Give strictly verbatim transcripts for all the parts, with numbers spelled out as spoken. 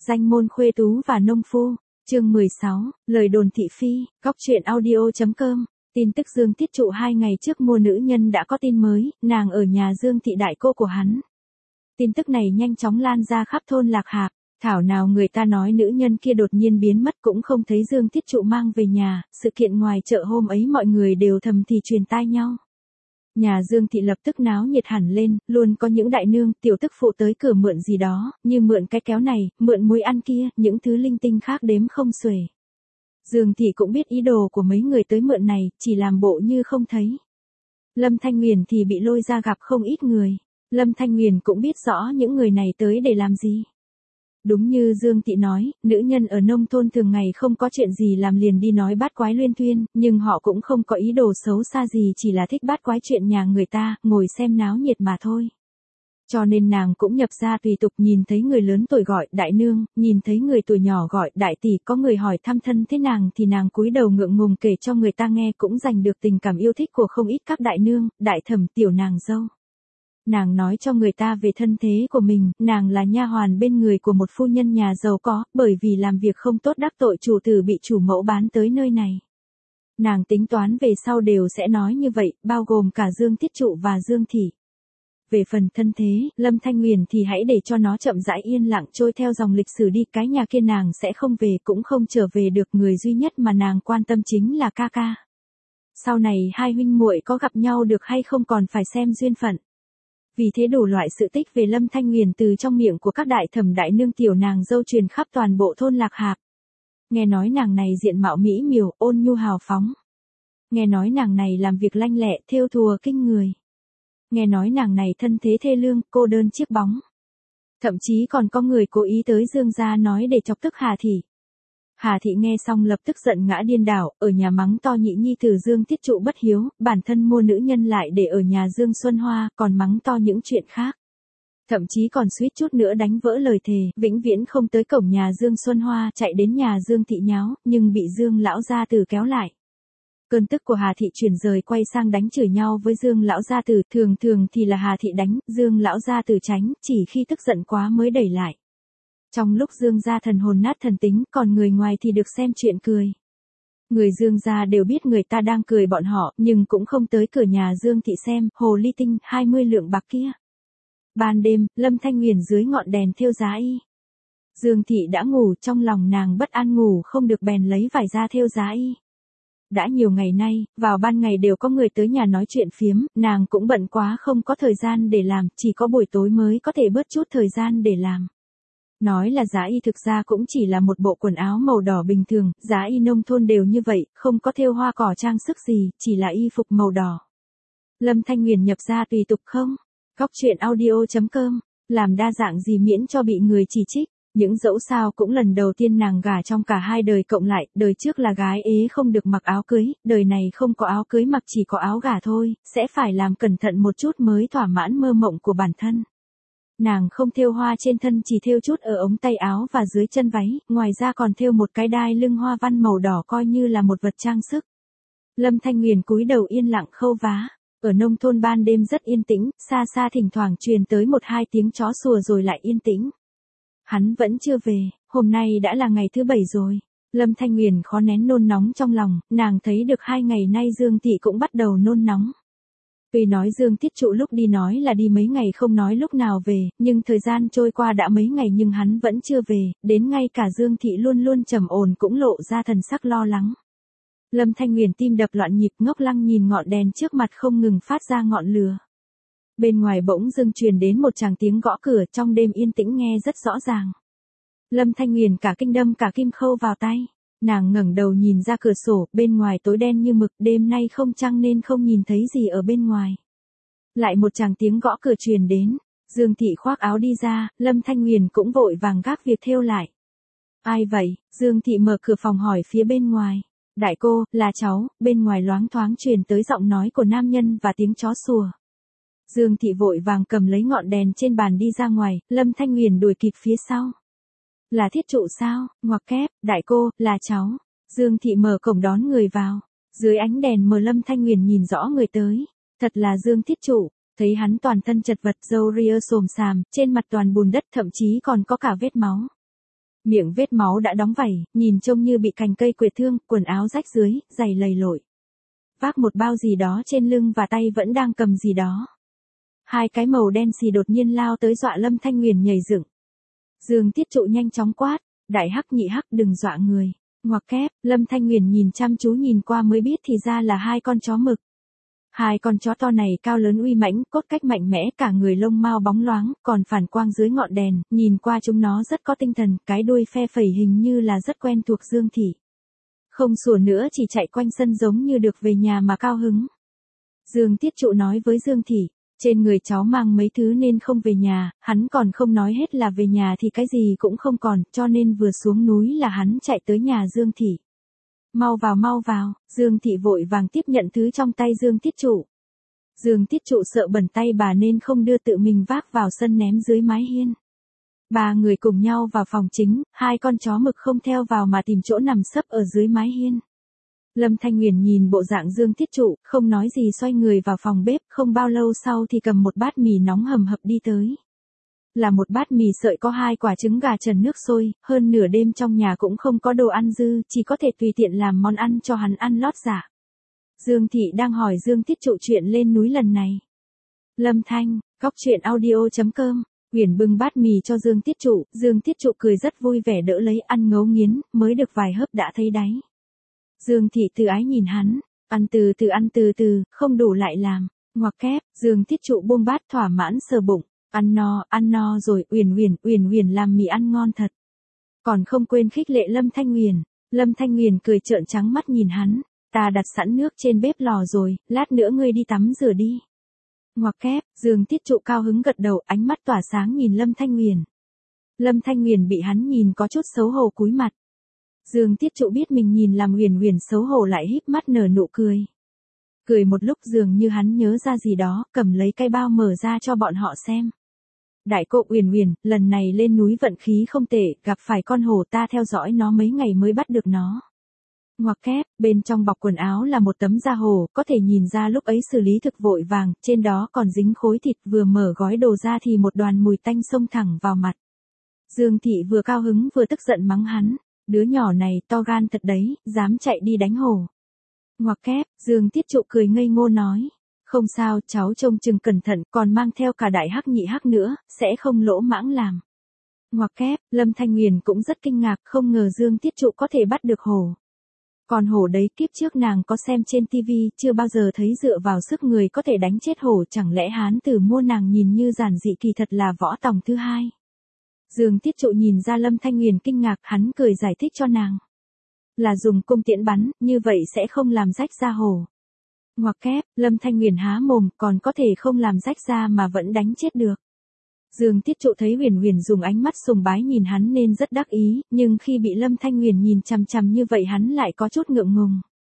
Danh môn khuê tú và nông phu, chương mười sáu, lời đồn thị phi, góc truyện audio.com, tin tức Dương Tiết Trụ hai ngày trước mua nữ nhân đã có tin mới, nàng ở nhà Dương thị đại cô của hắn. Tin tức này nhanh chóng lan ra khắp thôn Lạc Hạp, thảo nào người ta nói nữ nhân kia đột nhiên biến mất cũng không thấy Dương Tiết Trụ mang về nhà, sự kiện ngoài chợ hôm ấy mọi người đều thầm thì truyền tai nhau. Nhà Dương thị lập tức náo nhiệt hẳn lên, luôn có những đại nương, tiểu tức phụ tới cửa mượn gì đó, như mượn cái kéo này, mượn muối ăn kia, những thứ linh tinh khác đếm không xuể. Dương thị cũng biết ý đồ của mấy người tới mượn này, chỉ làm bộ như không thấy. Lâm Thanh Nguyền thì bị lôi ra gặp không ít người. Lâm Thanh Nguyền cũng biết rõ những người này tới để làm gì. Đúng như Dương thị nói, nữ nhân ở nông thôn thường ngày không có chuyện gì làm liền đi nói bát quái luyên thuyên, nhưng họ cũng không có ý đồ xấu xa gì, chỉ là thích bát quái chuyện nhà người ta, ngồi xem náo nhiệt mà thôi. Cho nên nàng cũng nhập ra tùy tục, nhìn thấy người lớn tuổi gọi đại nương, nhìn thấy người tuổi nhỏ gọi đại tỷ, có người hỏi thăm thân thế nàng thì nàng cúi đầu ngượng ngùng kể cho người ta nghe, cũng giành được tình cảm yêu thích của không ít các đại nương, đại thẩm, tiểu nàng dâu. Nàng nói cho người ta về thân thế của mình, nàng là nha hoàn bên người của một phu nhân nhà giàu có, bởi vì làm việc không tốt đắc tội chủ tử bị chủ mẫu bán tới nơi này. Nàng tính toán về sau đều sẽ nói như vậy, bao gồm cả Dương Tiết Trụ và Dương Thị. Về phần thân thế, Lâm Thanh Nguyền thì hãy để cho nó chậm rãi yên lặng trôi theo dòng lịch sử đi, cái nhà kia nàng sẽ không về cũng không trở về được, người duy nhất mà nàng quan tâm chính là ca ca. Sau này hai huynh muội có gặp nhau được hay không còn phải xem duyên phận. Vì thế đủ loại sự tích về Lâm Thanh Nguyền từ trong miệng của các đại thẩm đại nương tiểu nàng dâu truyền khắp toàn bộ thôn Lạc Hạp. Nghe nói nàng này diện mạo mỹ miều, ôn nhu hào phóng. Nghe nói nàng này làm việc lanh lẹ, thêu thùa kinh người. Nghe nói nàng này thân thế thê lương, cô đơn chiếc bóng. Thậm chí còn có người cố ý tới Dương gia nói để chọc tức Hà Thị. Hà Thị nghe xong lập tức giận ngã điên đảo, ở nhà mắng to nhị nhi tử Dương Tiết Trụ bất hiếu, bản thân mua nữ nhân lại để ở nhà Dương Xuân Hoa, còn mắng to những chuyện khác. Thậm chí còn suýt chút nữa đánh vỡ lời thề, vĩnh viễn không tới cổng nhà Dương Xuân Hoa, chạy đến nhà Dương Thị nháo, nhưng bị Dương lão gia tử kéo lại. Cơn tức của Hà Thị chuyển rời quay sang đánh chửi nhau với Dương lão gia tử, thường thường thì là Hà Thị đánh, Dương lão gia tử tránh, chỉ khi tức giận quá mới đẩy lại. Trong lúc Dương gia thần hồn nát thần tính, còn người ngoài thì được xem chuyện cười. Người Dương gia đều biết người ta đang cười bọn họ, nhưng cũng không tới cửa nhà Dương Thị xem, hồ ly tinh, hai mươi lượng bạc kia. Ban đêm, Lâm Thanh Nguyền dưới ngọn đèn thêu giá y. Dương Thị đã ngủ, trong lòng nàng bất an ngủ không được bèn lấy vải ra thêu giá y. Đã nhiều ngày nay, vào ban ngày đều có người tới nhà nói chuyện phiếm, nàng cũng bận quá không có thời gian để làm, chỉ có buổi tối mới có thể bớt chút thời gian để làm. Nói là giá y thực ra cũng chỉ là một bộ quần áo màu đỏ bình thường, giá y nông thôn đều như vậy, không có thêu hoa cỏ trang sức gì, chỉ là y phục màu đỏ. Lâm Thanh Nguyền nhập ra tùy tục không? Góc truyện audio.com, làm đa dạng gì miễn cho bị người chỉ trích. Những dẫu sao cũng lần đầu tiên nàng gả trong cả hai đời cộng lại, đời trước là gái ế không được mặc áo cưới, đời này không có áo cưới mặc chỉ có áo gả thôi, sẽ phải làm cẩn thận một chút mới thỏa mãn mơ mộng của bản thân. Nàng không thêu hoa trên thân, chỉ thêu chút ở ống tay áo và dưới chân váy, ngoài ra còn thêu một cái đai lưng hoa văn màu đỏ coi như là một vật trang sức. Lâm Thanh Nguyền cúi đầu yên lặng khâu vá. Ở nông thôn ban đêm rất yên tĩnh, xa xa thỉnh thoảng truyền tới một hai tiếng chó sủa rồi lại yên tĩnh. Hắn vẫn chưa về, hôm nay đã là ngày thứ bảy rồi. Lâm Thanh Nguyền khó nén nôn nóng trong lòng, nàng thấy được hai ngày nay Dương Thị cũng bắt đầu nôn nóng. Tuy nói Dương Tiết Trụ lúc đi nói là đi mấy ngày không nói lúc nào về, nhưng thời gian trôi qua đã mấy ngày nhưng hắn vẫn chưa về, đến ngay cả Dương Thị luôn luôn trầm ổn cũng lộ ra thần sắc lo lắng. Lâm Thanh Nguyền tim đập loạn nhịp, ngốc lăng nhìn ngọn đèn trước mặt không ngừng phát ra ngọn lửa. Bên ngoài bỗng dưng truyền đến một tràng tiếng gõ cửa, trong đêm yên tĩnh nghe rất rõ ràng. Lâm Thanh Nguyền cả kinh đâm cả kim khâu vào tay. Nàng ngẩng đầu nhìn ra cửa sổ, bên ngoài tối đen như mực, đêm nay không trăng nên không nhìn thấy gì ở bên ngoài. Lại một tràng tiếng gõ cửa truyền đến, Dương Thị khoác áo đi ra, Lâm Thanh Nguyền cũng vội vàng gác việc thêu lại. Ai vậy? Dương Thị mở cửa phòng hỏi phía bên ngoài. Đại cô, là cháu, bên ngoài loáng thoáng truyền tới giọng nói của nam nhân và tiếng chó sủa. Dương Thị vội vàng cầm lấy ngọn đèn trên bàn đi ra ngoài, Lâm Thanh Nguyền đuổi kịp phía sau. Là Thiết Trụ sao? Ngoặc kép, đại cô, là cháu. Dương Thị mở cổng đón người vào. Dưới ánh đèn mờ Lâm Thanh Nguyền nhìn rõ người tới. Thật là Dương Thiết Trụ, thấy hắn toàn thân chật vật, râu ria xồm xàm, trên mặt toàn bùn đất, thậm chí còn có cả vết máu. Miệng vết máu đã đóng vảy, nhìn trông như bị cành cây quệt thương, quần áo rách dưới, giày lầy lội. Vác một bao gì đó trên lưng và tay vẫn đang cầm gì đó. Hai cái màu đen xì đột nhiên lao tới dọa Lâm Thanh Nguyền nhảy dựng. Dương Tiết Trụ nhanh chóng quát, đại hắc nhị hắc đừng dọa người. Ngoặc kép, Lâm Thanh Nguyền nhìn chăm chú nhìn qua mới biết thì ra là hai con chó mực. Hai con chó to này cao lớn uy mãnh, cốt cách mạnh mẽ, cả người lông mao bóng loáng, còn phản quang dưới ngọn đèn, nhìn qua chúng nó rất có tinh thần, cái đuôi phe phẩy hình như là rất quen thuộc Dương Thị. Không sủa nữa chỉ chạy quanh sân giống như được về nhà mà cao hứng. Dương Tiết Trụ nói với Dương Thị, trên người cháu mang mấy thứ nên không về nhà, hắn còn không nói hết là về nhà thì cái gì cũng không còn, cho nên vừa xuống núi là hắn chạy tới nhà Dương Thị. Mau vào mau vào, Dương Thị vội vàng tiếp nhận thứ trong tay Dương Tiết Trụ. Dương Tiết Trụ sợ bẩn tay bà nên không đưa tự mình vác vào sân ném dưới mái hiên. Ba người cùng nhau vào phòng chính, hai con chó mực không theo vào mà tìm chỗ nằm sấp ở dưới mái hiên. Lâm Thanh Nguyền nhìn bộ dạng Dương Tiết Trụ, không nói gì xoay người vào phòng bếp, không bao lâu sau thì cầm một bát mì nóng hầm hập đi tới. Là một bát mì sợi có hai quả trứng gà trần nước sôi, hơn nửa đêm trong nhà cũng không có đồ ăn dư, chỉ có thể tùy tiện làm món ăn cho hắn ăn lót dạ. Dương Thị đang hỏi Dương Tiết Trụ chuyện lên núi lần này. Lâm Thanh, góc truyện audio chấm com, Huyền bưng bát mì cho Dương Tiết Trụ, Dương Tiết Trụ cười rất vui vẻ đỡ lấy ăn ngấu nghiến, mới được vài hớp đã thấy đáy. Dương Thị từ ái nhìn hắn, ăn từ từ ăn từ từ, không đủ lại làm, ngoặc kép, Dương Tiết Trụ buông bát thỏa mãn sờ bụng, ăn no, ăn no rồi, Uyển Uyển, Uyển Uyển làm mì ăn ngon thật. Còn không quên khích lệ Lâm Thanh Nguyền, Lâm Thanh Nguyền cười trợn trắng mắt nhìn hắn, ta đặt sẵn nước trên bếp lò rồi, lát nữa ngươi đi tắm rửa đi. Ngoặc kép, Dương Tiết Trụ cao hứng gật đầu, ánh mắt tỏa sáng nhìn Lâm Thanh Nguyền. Lâm Thanh Nguyền bị hắn nhìn có chút xấu hổ cúi mặt. Dương Tiết Trụ biết mình nhìn làm Huyền Huyền xấu hổ lại híp mắt nở nụ cười. Cười một lúc dường như hắn nhớ ra gì đó, cầm lấy cái bao mở ra cho bọn họ xem. Đại cô Huyền Huyền, lần này lên núi vận khí không tệ, gặp phải con hổ ta theo dõi nó mấy ngày mới bắt được nó. Ngoặc kép, bên trong bọc quần áo là một tấm da hổ, có thể nhìn ra lúc ấy xử lý thực vội vàng, trên đó còn dính khối thịt, vừa mở gói đồ ra thì một đoàn mùi tanh xông thẳng vào mặt. Dương Thị vừa cao hứng vừa tức giận mắng hắn, đứa nhỏ này to gan thật đấy, dám chạy đi đánh hổ. Ngoặc kép, Dương Tiết Trụ cười ngây ngô nói, không sao, cháu trông chừng cẩn thận, còn mang theo cả đại hắc nhị hắc nữa, sẽ không lỗ mãng làm. Ngoặc kép, Lâm Thanh Nguyền cũng rất kinh ngạc, không ngờ Dương Tiết Trụ có thể bắt được hổ. Còn hổ đấy kiếp trước nàng có xem trên tivi, chưa bao giờ thấy dựa vào sức người có thể đánh chết hổ, chẳng lẽ hán tử mua nàng nhìn như giản dị kỳ thật là võ tòng thứ hai. Dương Tiết Trụ nhìn ra Lâm Thanh Nguyền kinh ngạc, hắn cười giải thích cho nàng. Là dùng cung tiễn bắn, như vậy sẽ không làm rách da hổ. Ngoặc kép, Lâm Thanh Nguyền há mồm, còn có thể không làm rách da mà vẫn đánh chết được. Dương Tiết Trụ thấy Huyền Huyền dùng ánh mắt sùng bái nhìn hắn nên rất đắc ý, nhưng khi bị Lâm Thanh Nguyền nhìn chằm chằm như vậy hắn lại có chút ngượng ngùng.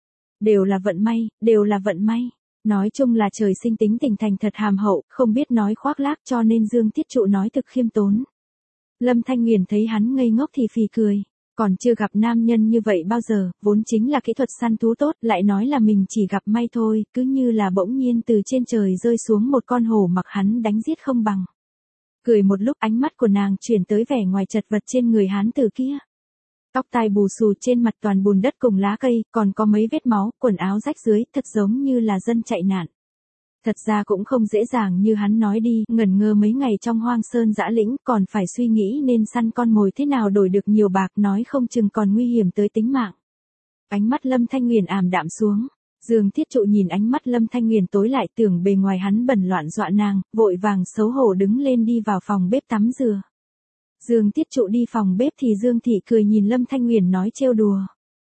Đều là vận may, đều là vận may. Nói chung là trời sinh tính tình thành thật hàm hậu, không biết nói khoác lác cho nên Dương Tiết Trụ nói thực khiêm tốn. Lâm Thanh Nguyền thấy hắn ngây ngốc thì phì cười. Còn chưa gặp nam nhân như vậy bao giờ, vốn chính là kỹ thuật săn thú tốt, lại nói là mình chỉ gặp may thôi, cứ như là bỗng nhiên từ trên trời rơi xuống một con hổ mặc hắn đánh giết không bằng. Cười một lúc ánh mắt của nàng chuyển tới vẻ ngoài chật vật trên người hán tử kia. Tóc tai bù xù trên mặt toàn bùn đất cùng lá cây, còn có mấy vết máu, quần áo rách dưới, thật giống như là dân chạy nạn. Thật ra cũng không dễ dàng như hắn nói đi, ngẩn ngơ mấy ngày trong hoang sơn dã lĩnh, còn phải suy nghĩ nên săn con mồi thế nào đổi được nhiều bạc, nói không chừng còn nguy hiểm tới tính mạng. Ánh mắt Lâm Thanh Nguyền ảm đạm xuống. Dương Tiết Trụ nhìn ánh mắt Lâm Thanh Nguyền tối lại tưởng bề ngoài hắn bẩn loạn dọa nàng, vội vàng xấu hổ đứng lên đi vào phòng bếp tắm rửa. Dương Tiết Trụ đi phòng bếp thì Dương Thị cười nhìn Lâm Thanh Nguyền nói trêu đùa.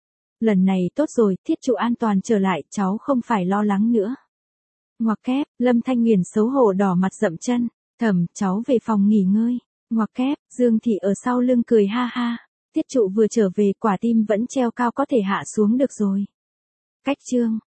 Lần này tốt rồi, Tiết Trụ an toàn trở lại, cháu không phải lo lắng nữa. Ngoặc kép, Lâm Thanh Nguyền xấu hổ đỏ mặt dậm chân, thầm, cháu về phòng nghỉ ngơi. Ngoặc kép, Dương Thị ở sau lưng cười ha ha. Tiết Trụ vừa trở về quả tim vẫn treo cao có thể hạ xuống được rồi. Cách chương.